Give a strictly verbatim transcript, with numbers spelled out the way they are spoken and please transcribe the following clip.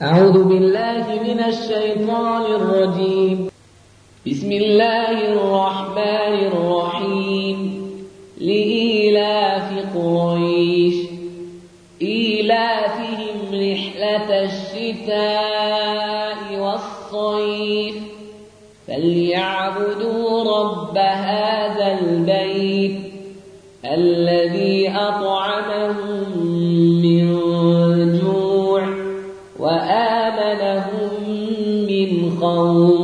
أعوذ بالله من الشيطان الرجيم. بسم الله الرحمن الرحيم. لإيلاف قريش إيلافهم رحلة الشتاء والصيف فليعبدوا رب هذا البيت الذي أطعمهم من جوع وآمنهم من خوف.